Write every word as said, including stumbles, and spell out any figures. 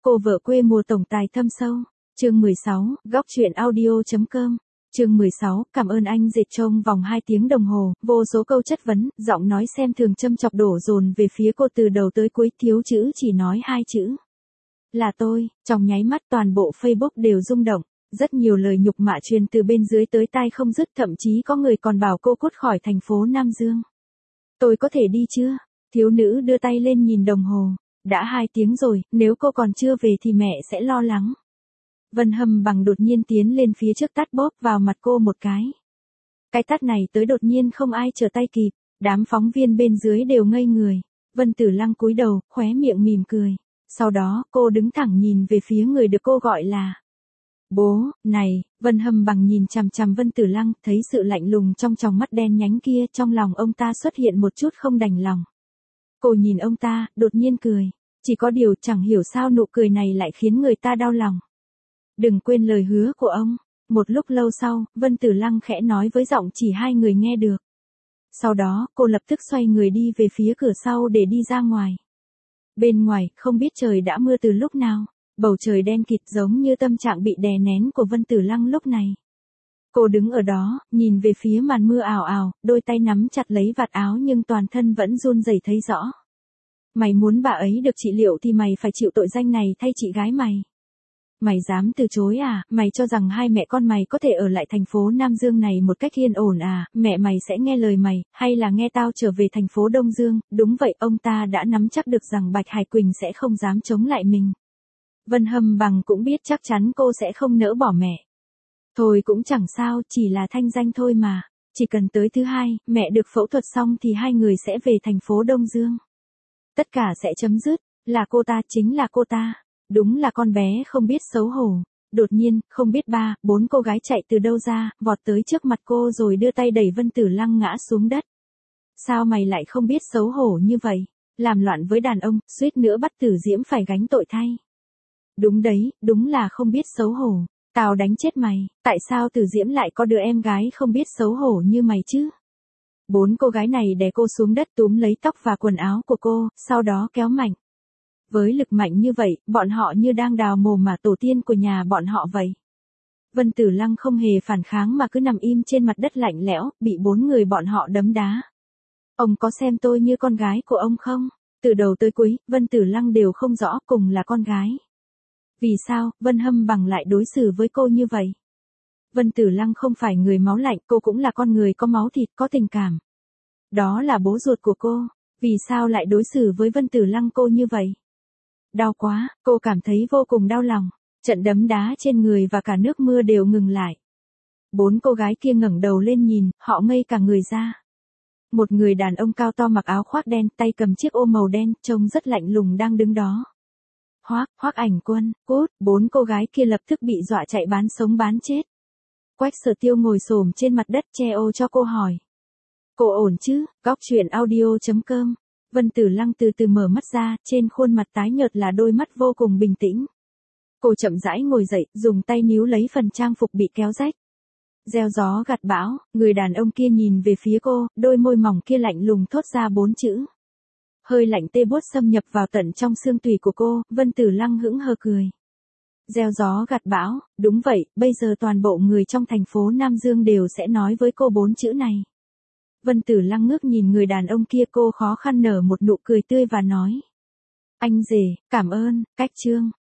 Cô vợ quê mùa tổng tài thâm sâu. Chương mười sáu, góc truyện audio.com. Chương mười sáu, cảm ơn anh dệt trong vòng hai tiếng đồng hồ, vô số câu chất vấn, giọng nói xem thường châm chọc đổ dồn về phía cô từ đầu tới cuối, thiếu chữ chỉ nói hai chữ. Là tôi, trong nháy mắt toàn bộ Facebook đều rung động, rất nhiều lời nhục mạ truyền từ bên dưới tới tai không dứt, thậm chí có người còn bảo cô cút khỏi thành phố Nam Dương. Tôi có thể đi chưa? Thiếu nữ đưa tay lên nhìn đồng hồ. Đã hai tiếng rồi, nếu cô còn chưa về thì mẹ sẽ lo lắng. Vân Hâm Bằng đột nhiên tiến lên phía trước tát bóp vào mặt cô một cái. Cái tát này tới đột nhiên không ai trở tay kịp, đám phóng viên bên dưới đều ngây người. Vân Tử Lăng cúi đầu, khóe miệng mỉm cười. Sau đó, cô đứng thẳng nhìn về phía người được cô gọi là bố. Này, Vân Hâm Bằng nhìn chằm chằm Vân Tử Lăng, thấy sự lạnh lùng trong tròng mắt đen nhánh kia, trong lòng ông ta xuất hiện một chút không đành lòng. Cô nhìn ông ta, đột nhiên cười. Chỉ có điều chẳng hiểu sao nụ cười này lại khiến người ta đau lòng. Đừng quên lời hứa của ông. Một lúc lâu sau, Vân Tử Lăng khẽ nói với giọng chỉ hai người nghe được. Sau đó, cô lập tức xoay người đi về phía cửa sau để đi ra ngoài. Bên ngoài, không biết trời đã mưa từ lúc nào. Bầu trời đen kịt giống như tâm trạng bị đè nén của Vân Tử Lăng lúc này. Cô đứng ở đó, nhìn về phía màn mưa ảo ảo, đôi tay nắm chặt lấy vạt áo nhưng toàn thân vẫn run rẩy thấy rõ. Mày muốn bà ấy được trị liệu thì mày phải chịu tội danh này thay chị gái mày. Mày dám từ chối à? Mày cho rằng hai mẹ con mày có thể ở lại thành phố Nam Dương này một cách yên ổn à? Mẹ mày sẽ nghe lời mày, hay là nghe tao trở về thành phố Đông Dương? Đúng vậy, ông ta đã nắm chắc được rằng Bạch Hải Quỳnh sẽ không dám chống lại mình. Vân Hâm Bằng cũng biết chắc chắn cô sẽ không nỡ bỏ mẹ. Thôi cũng chẳng sao, chỉ là thanh danh thôi mà. Chỉ cần tới thứ hai, mẹ được phẫu thuật xong thì hai người sẽ về thành phố Đông Dương. Tất cả sẽ chấm dứt, là cô ta, chính là cô ta. Đúng là con bé không biết xấu hổ. Đột nhiên, không biết ba, bốn cô gái chạy từ đâu ra, vọt tới trước mặt cô rồi đưa tay đẩy Vân Tử Lăng ngã xuống đất. Sao mày lại không biết xấu hổ như vậy? Làm loạn với đàn ông, suýt nữa bắt Tử Diễm phải gánh tội thay. Đúng đấy, đúng là không biết xấu hổ. Tao đánh chết mày, tại sao Tử Diễm lại có đứa em gái không biết xấu hổ như mày chứ? Bốn cô gái này đè cô xuống đất, túm lấy tóc và quần áo của cô, sau đó kéo mạnh. Với lực mạnh như vậy, bọn họ như đang đào mồ mà tổ tiên của nhà bọn họ vậy. Vân Tử Lăng không hề phản kháng mà cứ nằm im trên mặt đất lạnh lẽo, bị bốn người bọn họ đấm đá. Ông có xem tôi như con gái của ông không? Từ đầu tới cuối, Vân Tử Lăng đều không rõ cùng là con gái. Vì sao, Vân Hâm Bằng lại đối xử với cô như vậy? Vân Tử Lăng không phải người máu lạnh, cô cũng là con người có máu thịt, có tình cảm. Đó là bố ruột của cô, vì sao lại đối xử với Vân Tử Lăng cô như vậy? Đau quá, cô cảm thấy vô cùng đau lòng. Trận đấm đá trên người và cả nước mưa đều ngừng lại. Bốn cô gái kia ngẩng đầu lên nhìn, họ ngây cả người ra. Một người đàn ông cao to mặc áo khoác đen, tay cầm chiếc ô màu đen, trông rất lạnh lùng đang đứng đó. Hoác, Hoác Ảnh Quân, cút, bốn cô gái kia lập tức bị dọa chạy bán sống bán chết. Quách Sở Tiêu ngồi xổm trên mặt đất che ô cho cô hỏi. Cô ổn chứ? Góc truyện audio.com. Vân Tử Lăng từ từ mở mắt ra, trên khuôn mặt tái nhợt là đôi mắt vô cùng bình tĩnh. Cô chậm rãi ngồi dậy, dùng tay níu lấy phần trang phục bị kéo rách. Gieo gió gặt bão, người đàn ông kia nhìn về phía cô, đôi môi mỏng kia lạnh lùng thốt ra bốn chữ. Hơi lạnh tê buốt xâm nhập vào tận trong xương tủy của cô, Vân Tử Lăng hững hờ cười. Gieo gió gặt bão, đúng vậy, bây giờ toàn bộ người trong thành phố Nam Dương đều sẽ nói với cô bốn chữ này. Vân Tử Lăng ngước nhìn người đàn ông kia, cô khó khăn nở một nụ cười tươi và nói. Anh rể, cảm ơn, Cách Trương.